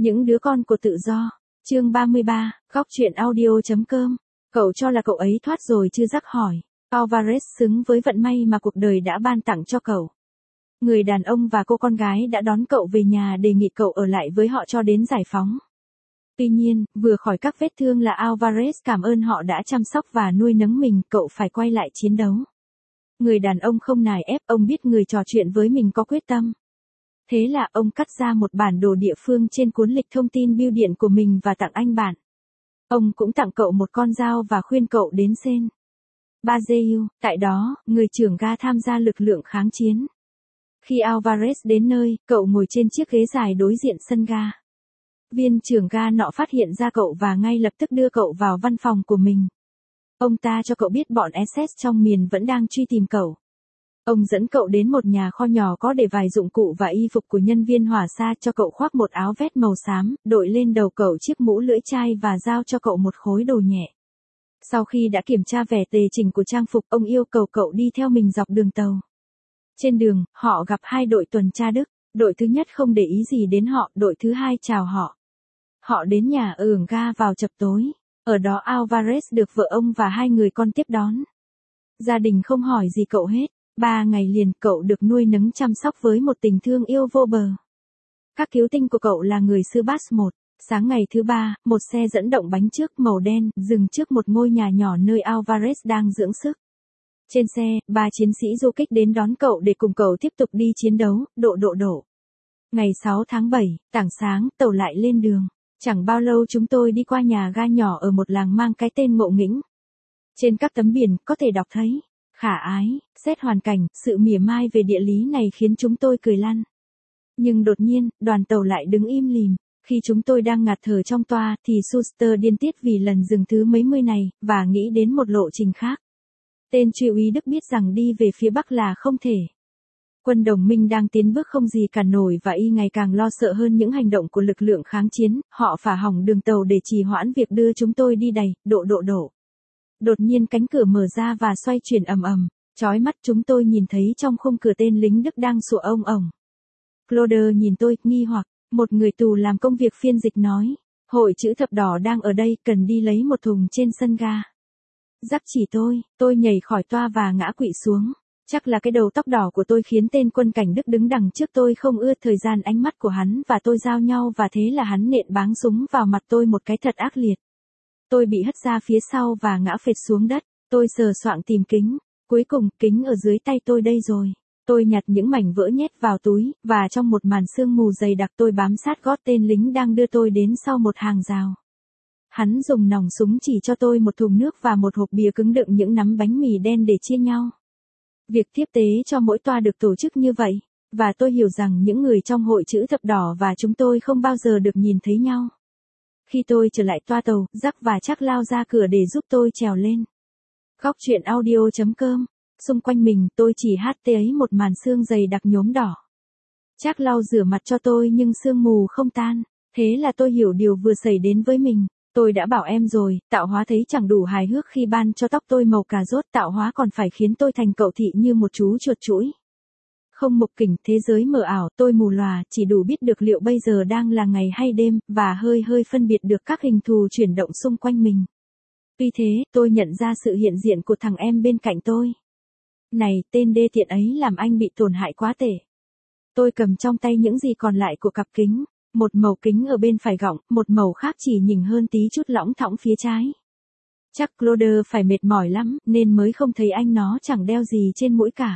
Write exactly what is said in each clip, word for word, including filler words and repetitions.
Những đứa con của tự do. Chương ba mươi ba, góc truyện audio.com. Cậu cho là cậu ấy thoát rồi chứ? Rắc hỏi. Alvarez xứng với vận may mà cuộc đời đã ban tặng cho cậu. Người đàn ông và cô con gái đã đón cậu về nhà đề nghị cậu ở lại với họ cho đến giải phóng. Tuy nhiên, vừa khỏi các vết thương là Alvarez cảm ơn họ đã chăm sóc và nuôi nấng mình, cậu phải quay lại chiến đấu. Người đàn ông không nài ép, ông biết người trò chuyện với mình có quyết tâm. Thế là ông cắt ra một bản đồ địa phương trên cuốn lịch thông tin bưu điện của mình và tặng anh bạn. Ông cũng tặng cậu một con dao và khuyên cậu đến Saint Basil, tại đó, người trưởng ga tham gia lực lượng kháng chiến. Khi Alvarez đến nơi, cậu ngồi trên chiếc ghế dài đối diện sân ga. Viên trưởng ga nọ phát hiện ra cậu và ngay lập tức đưa cậu vào văn phòng của mình. Ông ta cho cậu biết bọn ét ét trong miền vẫn đang truy tìm cậu. Ông dẫn cậu đến một nhà kho nhỏ có để vài dụng cụ và y phục của nhân viên hỏa xa, cho cậu khoác một áo vest màu xám, đội lên đầu cậu chiếc mũ lưỡi chai và giao cho cậu một khối đồ nhẹ. Sau khi đã kiểm tra vẻ tề chỉnh của trang phục, ông yêu cầu cậu đi theo mình dọc đường tàu. Trên đường, họ gặp hai đội tuần tra Đức. Đội thứ nhất không để ý gì đến họ, đội thứ hai chào họ. Họ đến nhà ở ưởng ga vào chập tối. Ở đó Alvarez được vợ ông và hai người con tiếp đón. Gia đình không hỏi gì cậu hết. Ba ngày liền cậu được nuôi nấng chăm sóc với một tình thương yêu vô bờ. Các cứu tinh của cậu là người sư Bass một. Sáng ngày thứ ba, một xe dẫn động bánh trước màu đen dừng trước một ngôi nhà nhỏ nơi Alvarez đang dưỡng sức. Trên xe, ba chiến sĩ du kích đến đón cậu để cùng cậu tiếp tục đi chiến đấu, độ độ độ. Ngày sáu tháng bảy, tảng sáng, tàu lại lên đường. Chẳng bao lâu chúng tôi đi qua nhà ga nhỏ ở một làng mang cái tên Ngộ Nghĩnh. Trên các tấm biển, có thể đọc thấy, khả ái, xét hoàn cảnh, sự mỉa mai về địa lý này khiến chúng tôi cười lăn. Nhưng đột nhiên, đoàn tàu lại đứng im lìm. Khi chúng tôi đang ngạt thở trong toa, thì Schuster điên tiết vì lần dừng thứ mấy mươi này, và nghĩ đến một lộ trình khác. Tên Truy úy Đức biết rằng đi về phía Bắc là không thể. Quân đồng minh đang tiến bước không gì cản nổi và y ngày càng lo sợ hơn những hành động của lực lượng kháng chiến, họ phá hỏng đường tàu để trì hoãn việc đưa chúng tôi đi đầy, độ độ độ. Đột nhiên cánh cửa mở ra và xoay chuyển ầm ầm, chói mắt chúng tôi nhìn thấy trong khung cửa tên lính Đức đang sủa ông ổng. Claude nhìn tôi, nghi hoặc, một người tù làm công việc phiên dịch nói, hội chữ thập đỏ đang ở đây, cần đi lấy một thùng trên sân ga. Rắc chỉ tôi, tôi nhảy khỏi toa và ngã quỵ xuống. Chắc là cái đầu tóc đỏ của tôi khiến tên quân cảnh Đức đứng đằng trước tôi không ưa thời gian ánh mắt của hắn và tôi giao nhau và thế là hắn nện báng súng vào mặt tôi một cái thật ác liệt. Tôi bị hất ra phía sau và ngã phệt xuống đất, tôi sờ soạng tìm kính, cuối cùng kính ở dưới tay tôi đây rồi. Tôi nhặt những mảnh vỡ nhét vào túi, và trong một màn sương mù dày đặc tôi bám sát gót tên lính đang đưa tôi đến sau một hàng rào. Hắn dùng nòng súng chỉ cho tôi một thùng nước và một hộp bìa cứng đựng những nắm bánh mì đen để chia nhau. Việc tiếp tế cho mỗi toa được tổ chức như vậy, và tôi hiểu rằng những người trong hội chữ thập đỏ và chúng tôi không bao giờ được nhìn thấy nhau. Khi tôi trở lại toa tàu, Jack và Chuck lao ra cửa để giúp tôi trèo lên. Góc truyện audio.com. Xung quanh mình tôi chỉ hát thấy một màn sương dày đặc nhuốm đỏ. Chuck lau rửa mặt cho tôi nhưng sương mù không tan, thế là tôi hiểu điều vừa xảy đến với mình. Tôi đã bảo em rồi, tạo hóa thấy chẳng đủ hài hước khi ban cho tóc tôi màu cà rốt, tạo hóa còn phải khiến tôi thành cậu thị như một chú chuột chũi. Không mục kỉnh, thế giới mờ ảo, tôi mù lòa, chỉ đủ biết được liệu bây giờ đang là ngày hay đêm, và hơi hơi phân biệt được các hình thù chuyển động xung quanh mình. Tuy thế, tôi nhận ra sự hiện diện của thằng em bên cạnh tôi. Này, tên đê tiện ấy làm anh bị tổn hại quá tệ. Tôi cầm trong tay những gì còn lại của cặp kính. Một màu kính ở bên phải gọng, một màu khác chỉ nhỉnh hơn tí chút lõng thõng phía trái. Chắc Claude phải mệt mỏi lắm, nên mới không thấy anh nó chẳng đeo gì trên mũi cả.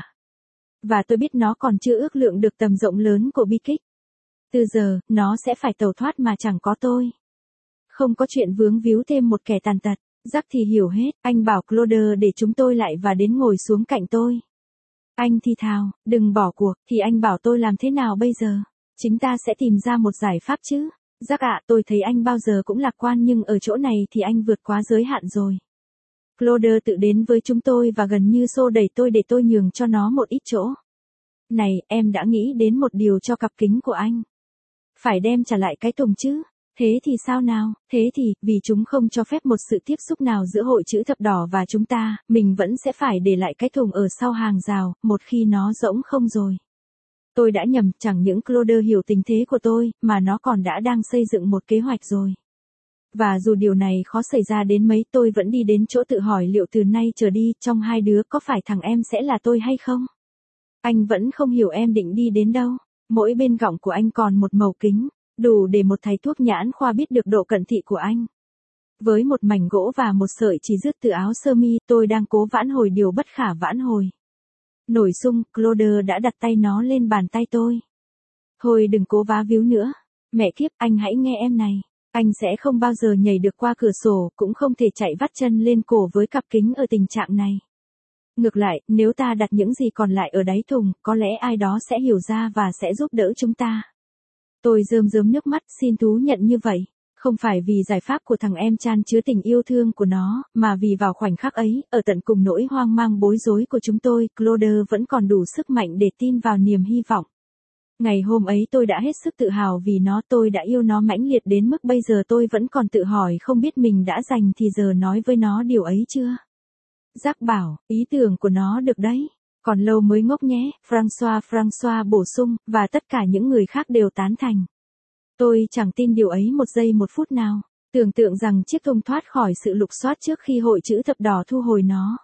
Và tôi biết nó còn chưa ước lượng được tầm rộng lớn của bi kích. Từ giờ, nó sẽ phải tẩu thoát mà chẳng có tôi. Không có chuyện vướng víu thêm một kẻ tàn tật. Jack thì hiểu hết, anh bảo Claude để chúng tôi lại và đến ngồi xuống cạnh tôi. Anh thì thào, đừng bỏ cuộc, thì anh bảo tôi làm thế nào bây giờ? Chính ta sẽ tìm ra một giải pháp chứ. Jack ạ, tôi thấy anh bao giờ cũng lạc quan nhưng ở chỗ này thì anh vượt quá giới hạn rồi. Claude tự đến với chúng tôi và gần như xô đẩy tôi để tôi nhường cho nó một ít chỗ. Này, em đã nghĩ đến một điều cho cặp kính của anh. Phải đem trả lại cái thùng chứ. Thế thì sao nào, thế thì, vì chúng không cho phép một sự tiếp xúc nào giữa hội chữ thập đỏ và chúng ta, mình vẫn sẽ phải để lại cái thùng ở sau hàng rào, một khi nó rỗng không rồi. Tôi đã nhầm, chẳng những Claude hiểu tình thế của tôi, mà nó còn đã đang xây dựng một kế hoạch rồi. Và dù điều này khó xảy ra đến mấy, tôi vẫn đi đến chỗ tự hỏi liệu từ nay trở đi, trong hai đứa có phải thằng em sẽ là tôi hay không? Anh vẫn không hiểu em định đi đến đâu. Mỗi bên gọng của anh còn một màu kính, đủ để một thầy thuốc nhãn khoa biết được độ cận thị của anh. Với một mảnh gỗ và một sợi chỉ dứt từ áo sơ mi, tôi đang cố vãn hồi điều bất khả vãn hồi. Nổi sung, Claude đã đặt tay nó lên bàn tay tôi. Thôi đừng cố vá víu nữa. Mẹ kiếp, anh hãy nghe em này. Anh sẽ không bao giờ nhảy được qua cửa sổ, cũng không thể chạy vắt chân lên cổ với cặp kính ở tình trạng này. Ngược lại, nếu ta đặt những gì còn lại ở đáy thùng, có lẽ ai đó sẽ hiểu ra và sẽ giúp đỡ chúng ta. Tôi rơm rớm nước mắt, xin thú nhận như vậy. Không phải vì giải pháp của thằng em chan chứa tình yêu thương của nó, mà vì vào khoảnh khắc ấy, ở tận cùng nỗi hoang mang bối rối của chúng tôi, Claude vẫn còn đủ sức mạnh để tin vào niềm hy vọng. Ngày hôm ấy tôi đã hết sức tự hào vì nó, tôi đã yêu nó mãnh liệt đến mức bây giờ tôi vẫn còn tự hỏi không biết mình đã dành thì giờ nói với nó điều ấy chưa. Jack bảo, ý tưởng của nó được đấy. Còn lâu mới ngốc nhé, François François bổ sung, và tất cả những người khác đều tán thành. Tôi chẳng tin điều ấy một giây một phút nào. Tưởng tượng rằng chiếc thùng thoát khỏi sự lục soát trước khi hội chữ thập đỏ thu hồi nó.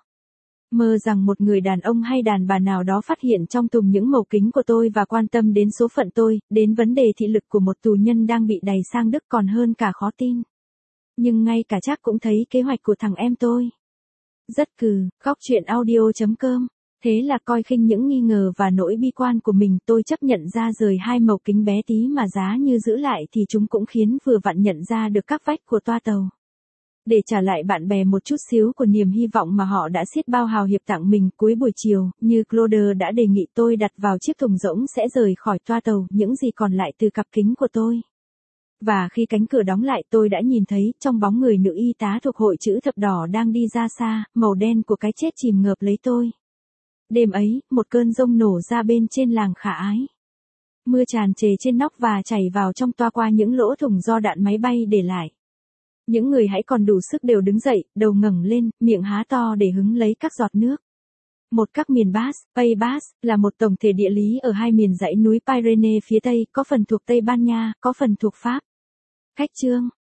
Mơ rằng một người đàn ông hay đàn bà nào đó phát hiện trong thùng những màu kính của tôi và quan tâm đến số phận tôi, đến vấn đề thị lực của một tù nhân đang bị đày sang Đức còn hơn cả khó tin. Nhưng ngay cả chắc cũng thấy kế hoạch của thằng em tôi. Rất cừ, góc chuyện audio chấm com. Thế là coi khinh những nghi ngờ và nỗi bi quan của mình, tôi chấp nhận ra rời hai màu kính bé tí mà giá như giữ lại thì chúng cũng khiến vừa vặn nhận ra được các vách của toa tàu. Để trả lại bạn bè một chút xíu của niềm hy vọng mà họ đã xiết bao hào hiệp tặng mình, cuối buổi chiều, như Claude đã đề nghị, tôi đặt vào chiếc thùng rỗng sẽ rời khỏi toa tàu những gì còn lại từ cặp kính của tôi. Và khi cánh cửa đóng lại, tôi đã nhìn thấy, trong bóng người nữ y tá thuộc hội chữ thập đỏ đang đi ra xa, màu đen của cái chết chìm ngợp lấy tôi. Đêm ấy, một cơn giông nổ ra bên trên làng Khả Ái. Mưa tràn trề trên nóc và chảy vào trong toa qua những lỗ thủng do đạn máy bay để lại. Những người hãy còn đủ sức đều đứng dậy, đầu ngẩng lên, miệng há to để hứng lấy các giọt nước. Một các miền Basque, Pays Basque, là một tổng thể địa lý ở hai miền dãy núi Pyrenees phía Tây, có phần thuộc Tây Ban Nha, có phần thuộc Pháp. Khách chương